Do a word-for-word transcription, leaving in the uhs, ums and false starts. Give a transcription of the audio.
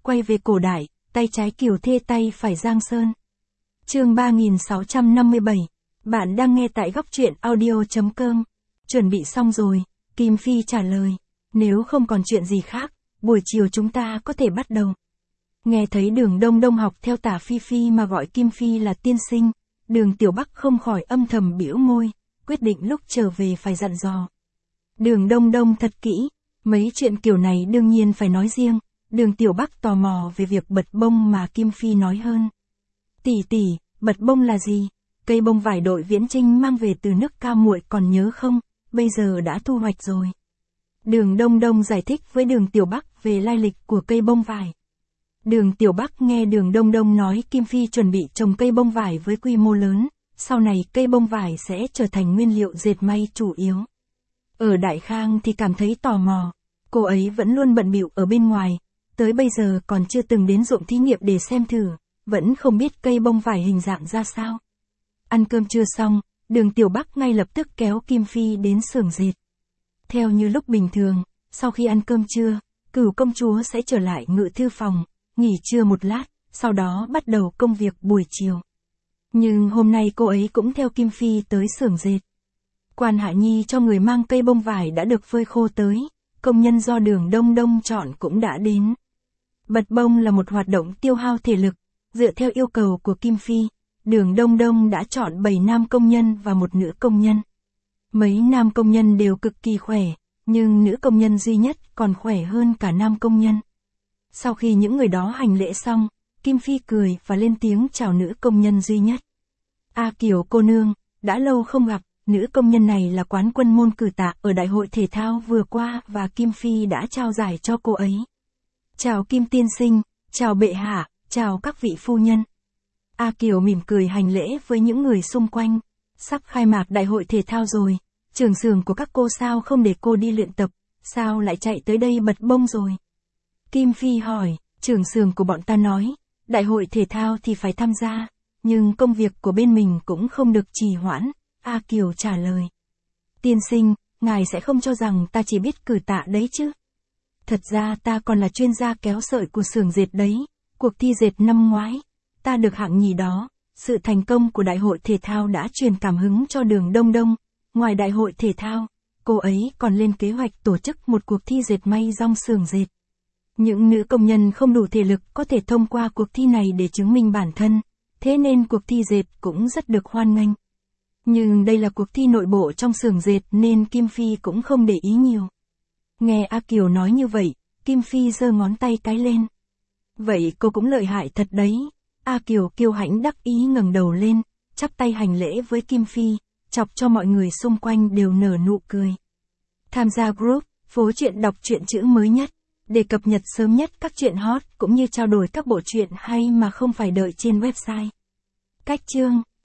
quay về cổ đại, tay trái Kiều Thê tay phải Giang Sơn. Chương ba nghìn sáu trăm năm mươi bảy. Bạn đang nghe tại góc truyện audio chấm com. Chuẩn bị xong rồi, Kim Phi trả lời. Nếu không còn chuyện gì khác, buổi chiều chúng ta có thể bắt đầu. Nghe thấy Đường Đông Đông học theo Tả Phi Phi mà gọi Kim Phi là tiên sinh, Đường Tiểu Bắc không khỏi âm thầm bĩu môi, quyết định lúc trở về phải dặn dò. Đường Đông Đông thật kỹ, mấy chuyện kiểu này đương nhiên phải nói riêng. Đường Tiểu Bắc tò mò về việc bật bông mà Kim Phi nói hơn. Tỷ tỷ, bật bông là gì? Cây bông vải đội Viễn Trinh mang về từ nước Cao muội còn nhớ không? Bây giờ đã thu hoạch rồi. Đường Đông Đông giải thích với Đường Tiểu Bắc về lai lịch của cây bông vải. Đường Tiểu Bắc nghe Đường Đông Đông nói Kim Phi chuẩn bị trồng cây bông vải với quy mô lớn, sau này cây bông vải sẽ trở thành nguyên liệu dệt may chủ yếu. Ở Đại Khang thì cảm thấy tò mò, cô ấy vẫn luôn bận bịu ở bên ngoài, tới bây giờ còn chưa từng đến ruộng thí nghiệm để xem thử, vẫn không biết cây bông vải hình dạng ra sao. Ăn cơm trưa xong, Đường Tiểu Bắc ngay lập tức kéo Kim Phi đến xưởng dệt. Theo như lúc bình thường, sau khi ăn cơm trưa, Cửu công chúa sẽ trở lại ngự thư phòng, nghỉ trưa một lát, sau đó bắt đầu công việc buổi chiều. Nhưng hôm nay cô ấy cũng theo Kim Phi tới xưởng dệt. Quan Hạ Nhi cho người mang cây bông vải đã được phơi khô tới, công nhân do Đường Đông Đông chọn cũng đã đến. Bật bông là một hoạt động tiêu hao thể lực, dựa theo yêu cầu của Kim Phi, Đường Đông Đông đã chọn bảy nam công nhân và một nữ công nhân. Mấy nam công nhân đều cực kỳ khỏe, nhưng nữ công nhân duy nhất còn khỏe hơn cả nam công nhân. Sau khi những người đó hành lễ xong, Kim Phi cười và lên tiếng chào nữ công nhân duy nhất. A Kiều cô nương, đã lâu không gặp, nữ công nhân này là quán quân môn cử tạ ở đại hội thể thao vừa qua và Kim Phi đã trao giải cho cô ấy. Chào Kim tiên sinh, chào bệ hạ, chào các vị phu nhân. A Kiều mỉm cười hành lễ với những người xung quanh. Sắp khai mạc đại hội thể thao rồi, trưởng xưởng của các cô sao không để cô đi luyện tập, sao lại chạy tới đây bật bông rồi? Kim Phi hỏi, trưởng xưởng của bọn ta nói, đại hội thể thao thì phải tham gia, nhưng công việc của bên mình cũng không được trì hoãn, A Kiều trả lời. Tiên sinh, ngài sẽ không cho rằng ta chỉ biết cử tạ đấy chứ? Thật ra ta còn là chuyên gia kéo sợi của xưởng dệt đấy, cuộc thi dệt năm ngoái, ta được hạng nhì đó. Sự thành công của đại hội thể thao đã truyền cảm hứng cho Đường Đông Đông. Ngoài đại hội thể thao, cô ấy còn lên kế hoạch tổ chức một cuộc thi dệt may trong xưởng dệt. Những nữ công nhân không đủ thể lực có thể thông qua cuộc thi này để chứng minh bản thân, thế nên cuộc thi dệt cũng rất được hoan nghênh. Nhưng đây là cuộc thi nội bộ trong xưởng dệt nên Kim Phi cũng không để ý nhiều. Nghe A Kiều nói như vậy, Kim Phi giơ ngón tay cái lên. Vậy cô cũng lợi hại thật đấy. A Kiều kiêu hãnh đắc ý ngẩng đầu lên, chắp tay hành lễ với Kim Phi, chọc cho mọi người xung quanh đều nở nụ cười. Tham gia group, phố truyện đọc truyện chữ mới nhất, để cập nhật sớm nhất các truyện hot cũng như trao đổi các bộ truyện hay mà không phải đợi trên website. Cách chương